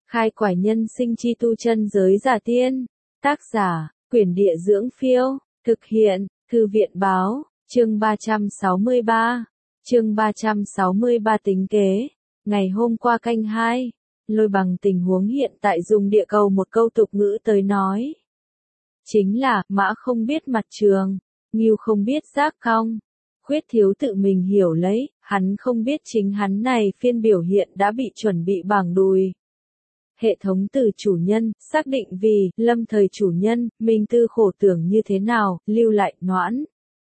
Khai quải nhân sinh chi tu chân giới giả tiên. Tác giả, Quyển Địa Dưỡng Phiêu. Thực hiện, Thư viện Báo. Chương 363. Chương 363 tính kế. Ngày hôm qua canh 2, Lôi Bằng tình huống hiện tại dùng địa cầu một câu tục ngữ tới nói. Chính là, mã không biết mặt trường, ngưu không biết giác cong. Khuyết thiếu tự mình hiểu lấy, hắn không biết chính hắn này phiên biểu hiện đã bị chuẩn bị bảng đùi. Hệ thống từ chủ nhân, xác định vì, lâm thời chủ nhân, mình tư khổ tưởng như thế nào, lưu lại, Noãn.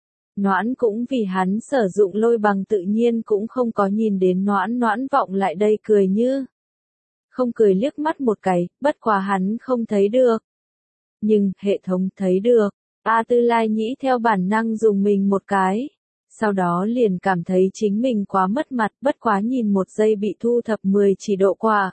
Noãn cũng vì hắn sử dụng Lôi Bằng tự nhiên cũng không có nhìn đến Noãn vọng lại đây cười như. Không cười liếc mắt một cái, bất quá hắn không thấy được. Nhưng, hệ thống thấy được. A Tư Lai nhĩ theo bản năng dùng mình một cái. Sau đó liền cảm thấy chính mình quá mất mặt, bất quá nhìn một giây bị thu thập 10 chỉ độ quả.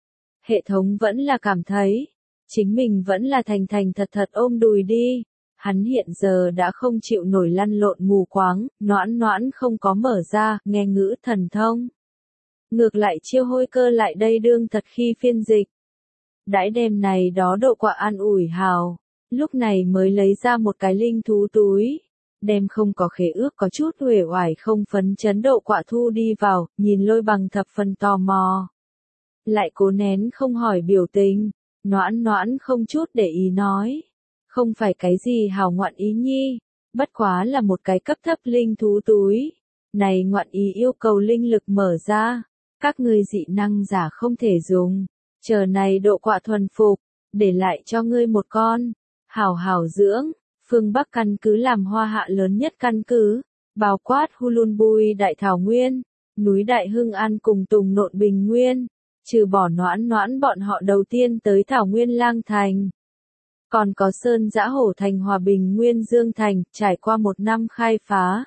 Hệ thống vẫn là cảm thấy, chính mình vẫn là thành thật ôm đùi đi. Hắn hiện giờ đã không chịu nổi lăn lộn mù quáng, Noãn không có mở ra, nghe ngữ thần thông. Ngược lại chiêu hôi cơ lại đây đương thật khi phiên dịch. Đãi đêm này đó độ quả an ủi hào, lúc này mới lấy ra một cái linh thú túi. Đem không có khế ước có chút uể oải không phấn chấn độ quả thu đi vào, nhìn Lôi Bằng thập phần tò mò. Lại cố nén không hỏi biểu tình, Noãn không chút để ý nói. Không phải cái gì hào ngoạn ý nhi, bất quá là một cái cấp thấp linh thú túi. Này ngoạn ý yêu cầu linh lực mở ra, các ngươi dị năng giả không thể dùng. Chờ này độ quả thuần phục, để lại cho ngươi một con. Hảo dưỡng, phương Bắc căn cứ làm Hoa Hạ lớn nhất căn cứ, bao quát Hulun Bui Đại Thảo Nguyên, núi Đại Hưng An cùng Tùng Nộn Bình Nguyên, trừ bỏ Noãn bọn họ đầu tiên tới Thảo Nguyên Lang Thành. Còn có Sơn Dã Hổ Thành Hòa Bình Nguyên Dương Thành, trải qua 1 năm khai phá.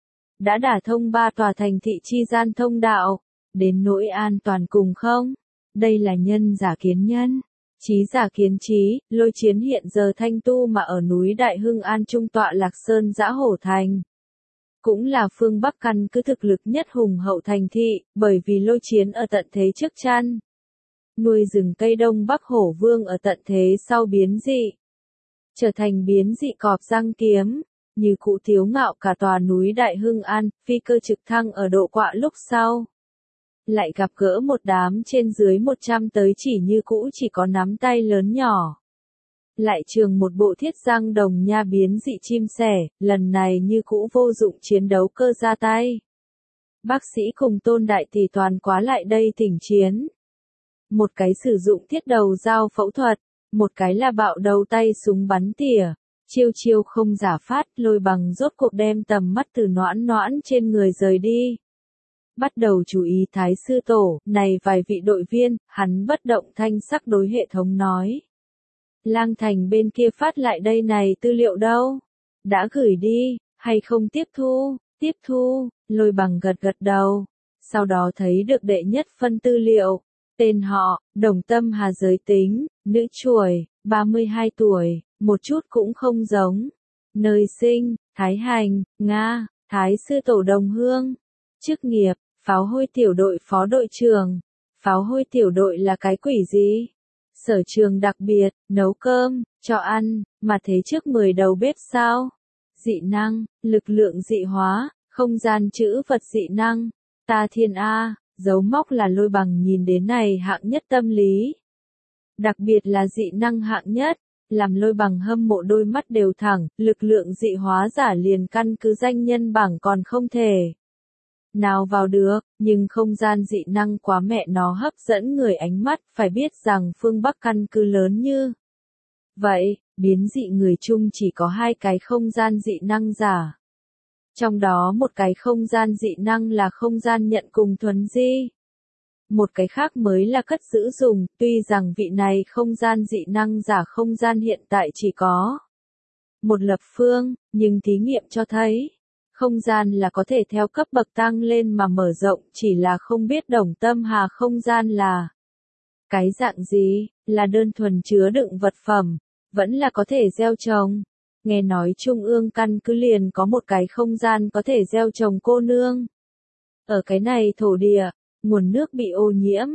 Đã đả thông 3 tòa thành thị chi gian thông đạo, đến nỗi an toàn cùng không? Đây là nhân giả kiến nhân, trí giả kiến trí, Lôi Chiến hiện giờ thanh tu mà ở núi Đại Hưng An trung tọa lạc Sơn Dã Hổ Thành. Cũng là phương Bắc căn cứ thực lực nhất hùng hậu thành thị, bởi vì Lôi Chiến ở tận thế trước chăn. Nuôi rừng cây Đông Bắc Hổ Vương ở tận thế sau biến dị. Trở thành biến dị cọp răng kiếm, như cũ thiếu ngạo cả tòa núi Đại Hưng An, phi cơ trực thăng ở độ quạ lúc sau. Lại gặp gỡ một đám trên dưới 100 tới chỉ như cũ chỉ có nắm tay lớn nhỏ. Lại trường một bộ thiết răng đồng nha biến dị chim sẻ, lần này như cũ vô dụng chiến đấu cơ ra tay. Bác sĩ cùng Tôn Đại Tỷ toàn quá lại đây thỉnh chiến. Một cái sử dụng thiết đầu dao phẫu thuật, một cái là bạo đầu tay súng bắn tỉa. Chiêu không giả phát, Lôi Bằng rốt cuộc đem tầm mắt từ Noãn trên người rời đi. Bắt đầu chú ý Thái Sư Tổ, này vài vị đội viên, hắn bất động thanh sắc đối hệ thống nói. Lang Thành bên kia phát lại đây này tư liệu đâu? Đã gửi đi, hay không tiếp thu? Tiếp thu, Lôi Bằng gật đầu. Sau đó thấy được đệ nhất phân tư liệu. Tên họ, Đồng Tâm Hà giới tính, nữ chuồi, 32 tuổi, một chút cũng không giống. Nơi sinh, Thái Hành, Nga, Thái Sư Tổ Đồng Hương. Chức nghiệp, pháo hôi tiểu đội phó đội trưởng. Pháo hôi tiểu đội là cái quỷ gì? Sở trường đặc biệt, nấu cơm, cho ăn, mà thế trước 10 đầu bếp sao? Dị năng, lực lượng dị hóa, không gian chữ vật dị năng. Ta thiên A, dấu móc là Lôi Bằng nhìn đến này hạng nhất tâm lý. Đặc biệt là dị năng hạng nhất, làm Lôi Bằng hâm mộ đôi mắt đều thẳng, lực lượng dị hóa giả liền căn cứ danh nhân bảng còn không thể. Nào vào được, nhưng không gian dị năng quá mẹ nó hấp dẫn người ánh mắt, phải biết rằng phương Bắc căn cứ lớn như. Vậy, biến dị người chung chỉ có 2 cái không gian dị năng giả. Trong đó một cái không gian dị năng là không gian nhận cùng thuần di. Một cái khác mới là cất giữ dùng, tuy rằng vị này không gian dị năng giả không gian hiện tại chỉ có một lập phương, nhưng thí nghiệm cho thấy. Không gian là có thể theo cấp bậc tăng lên mà mở rộng, chỉ là không biết Đồng Tâm Hà không gian là cái dạng gì, là đơn thuần chứa đựng vật phẩm, vẫn là có thể gieo trồng. Nghe nói Trung ương căn cứ liền có một cái không gian có thể gieo trồng cô nương. Ở cái này thổ địa, nguồn nước bị ô nhiễm,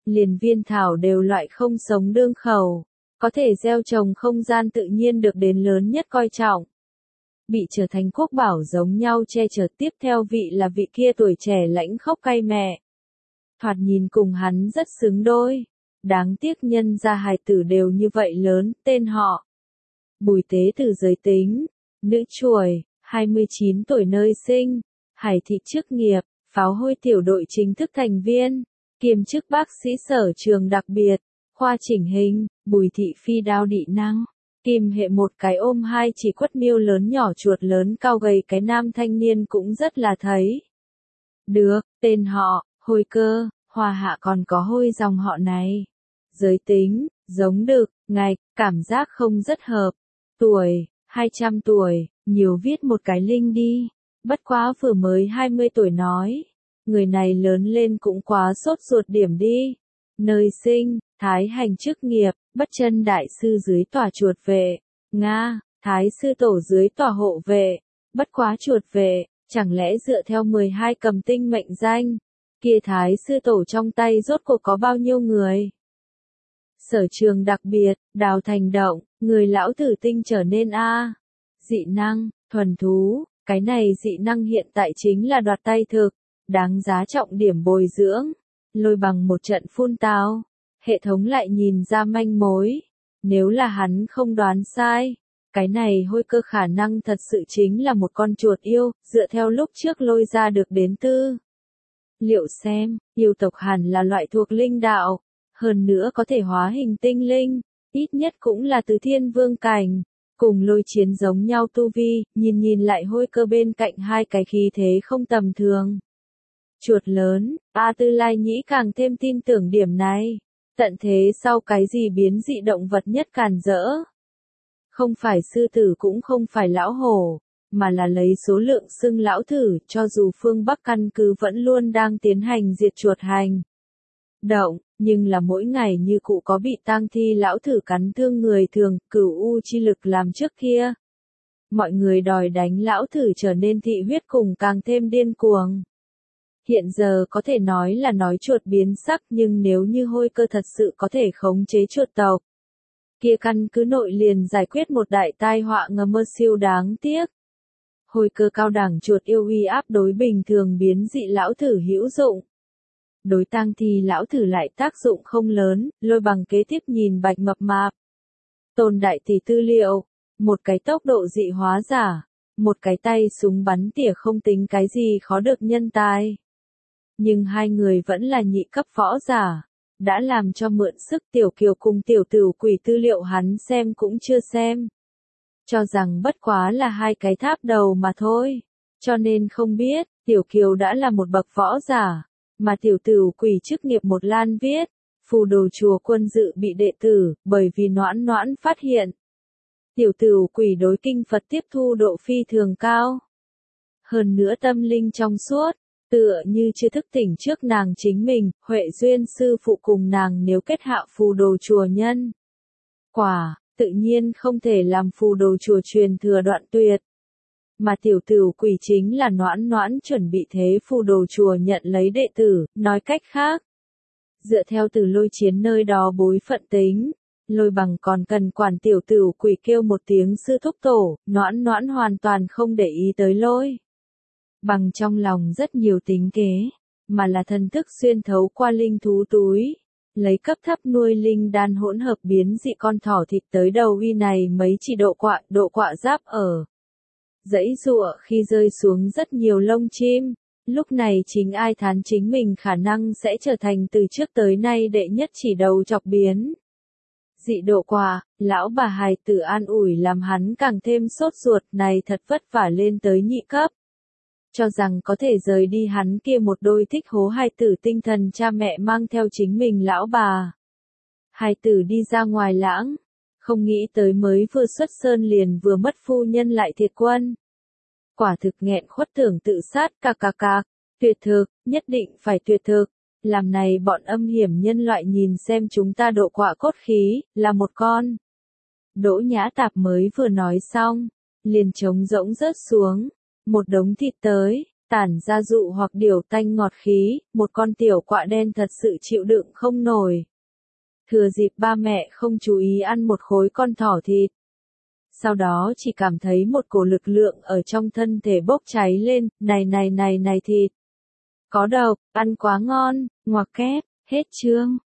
liền viên thảo đều loại không sống đương khẩu, có thể gieo trồng không gian tự nhiên được đến lớn nhất coi trọng. Bị trở thành quốc bảo giống nhau che chở. Tiếp theo vị là vị kia tuổi trẻ lãnh khốc cay mẹ. Thoạt nhìn cùng hắn rất xứng đôi. Đáng tiếc nhân gia hài tử đều như vậy lớn, tên họ. Bùi Tế Từ giới tính, nữ chuồi, 29 tuổi nơi sinh, Hải thị chức nghiệp, pháo hôi tiểu đội chính thức thành viên, kiêm chức bác sĩ sở trường đặc biệt, khoa chỉnh hình, Bùi thị phi đao đị năng. Kim hệ một cái ôm hai chỉ quất miêu lớn nhỏ chuột lớn cao gầy cái nam thanh niên cũng rất là thấy. Được, tên họ, Hôi Cơ, Hoa Hạ còn có Hôi dòng họ này. Giới tính, giống đực, ngạch, cảm giác không rất hợp. Tuổi, 200 tuổi, nhiều viết một cái linh đi. Bất quá vừa mới 20 tuổi nói. Người này lớn lên cũng quá sốt ruột điểm đi. Nơi sinh, Thái hành chức nghiệp, Bất Chân đại sư dưới tòa chuột vệ. Nga, Thái sư tổ dưới tòa hộ vệ. Bất quá chuột vệ, chẳng lẽ dựa theo 12 cầm tinh mệnh danh. Kia Thái sư tổ trong tay rốt cuộc có bao nhiêu người? Sở trường đặc biệt, đào thành động, người lão tử tinh trở nên A. Dị năng, thuần thú, cái này dị năng hiện tại chính là đoạt tay thực, đáng giá trọng điểm bồi dưỡng. Lôi bằng một trận phun tao, hệ thống lại nhìn ra manh mối. Nếu là hắn không đoán sai, cái này Hôi Cơ khả năng thật sự chính là một con chuột yêu, dựa theo lúc trước lôi ra được đến tư. Liệu xem, yêu tộc hẳn là loại thuộc linh đạo, hơn nữa có thể hóa hình tinh linh, ít nhất cũng là từ thiên vương cảnh, cùng lôi chiến giống nhau tu vi, nhìn lại Hôi Cơ bên cạnh hai cái khí thế không tầm thường. Chuột lớn, A Tư Lai Nhĩ càng thêm tin tưởng điểm này. Tận thế sau cái gì biến dị động vật nhất càn rỡ. Không phải sư tử cũng không phải lão hổ, mà là lấy số lượng xưng lão thử, cho dù phương Bắc căn cứ vẫn luôn đang tiến hành diệt chuột hành động, nhưng là mỗi ngày như cụ có bị tang thi lão thử cắn thương người thường, cửu u chi lực làm trước kia. Mọi người đòi đánh lão thử trở nên thị huyết cùng càng thêm điên cuồng. Hiện giờ có thể nói là nói chuột biến sắc, nhưng nếu như Hôi Cơ thật sự có thể khống chế chuột tộc, kia căn cứ nội liền giải quyết một đại tai họa ngầm mơ siêu đáng tiếc. Hôi Cơ cao đẳng chuột yêu uy áp đối bình thường biến dị lão thử hữu dụng. Đối tang thi lão thử lại tác dụng không lớn, Lôi bằng kế tiếp nhìn Bạch Mập Mạp. Tôn đại tỷ tư liệu, một cái tốc độ dị hóa giả, một cái tay súng bắn tỉa không tính cái gì khó được nhân tài. Nhưng hai người vẫn là nhị cấp võ giả, đã làm cho mượn sức Tiểu Kiều cùng Tiểu Tửu Quỷ tư liệu hắn xem cũng chưa xem. Cho rằng bất quá là hai cái tháp đầu mà thôi, cho nên không biết, Tiểu Kiều đã là một bậc võ giả, mà Tiểu Tửu Quỷ chức nghiệp một lan viết, phù đồ chùa quân dự bị đệ tử, bởi vì noãn noãn phát hiện. Tiểu Tửu Quỷ đối kinh Phật tiếp thu độ phi thường cao. Hơn nữa tâm linh trong suốt. Tựa như chưa thức tỉnh trước nàng chính mình, Huệ Duyên sư phụ cùng nàng nếu kết hạ phù đồ chùa nhân. Quả, tự nhiên không thể làm phù đồ chùa truyền thừa đoạn tuyệt. Mà Tiểu Tửu Quỷ chính là noãn noãn chuẩn bị thế phù đồ chùa nhận lấy đệ tử, nói cách khác. Dựa theo từ lôi chiến nơi đó bối phận tính, lôi bằng còn cần quản Tiểu Tửu Quỷ kêu một tiếng sư thúc tổ, noãn noãn hoàn toàn không để ý tới lôi. Bằng trong lòng rất nhiều tính kế, mà là thần thức xuyên thấu qua linh thú túi, lấy cấp thấp nuôi linh đan hỗn hợp biến dị con thỏ thịt tới đầu uy này mấy chỉ độ quạ giáp ở. Dãy giụa khi rơi xuống rất nhiều lông chim, lúc này chính ai thán chính mình khả năng sẽ trở thành từ trước tới nay đệ nhất chỉ đầu chọc biến. Dị độ quạ, lão bà hài tử an ủi làm hắn càng thêm sốt ruột, này thật vất vả lên tới nhị cấp. Cho rằng có thể rời đi hắn kia một đôi thích hố hài tử tinh thần cha mẹ mang theo chính mình lão bà. Hài tử đi ra ngoài lãng, không nghĩ tới mới vừa xuất sơn liền vừa mất phu nhân lại thiệt quân. Quả thực nghẹn khuất tưởng tự sát cạc, tuyệt thực, nhất định phải tuyệt thực. Làm này bọn âm hiểm nhân loại nhìn xem chúng ta độ quạ cốt khí, là một con. Đỗ Nhã Tạp mới vừa nói xong, liền trống rỗng rớt xuống. Một đống thịt tới, tản ra dụ hoặc điều tanh ngọt khí, một con tiểu quạ đen thật sự chịu đựng không nổi. Thừa dịp ba mẹ không chú ý ăn một khối con thỏ thịt. Sau đó chỉ cảm thấy một cổ lực lượng ở trong thân thể bốc cháy lên, này thịt. Có độc, ăn quá ngon, ngoặc kép, hết chương.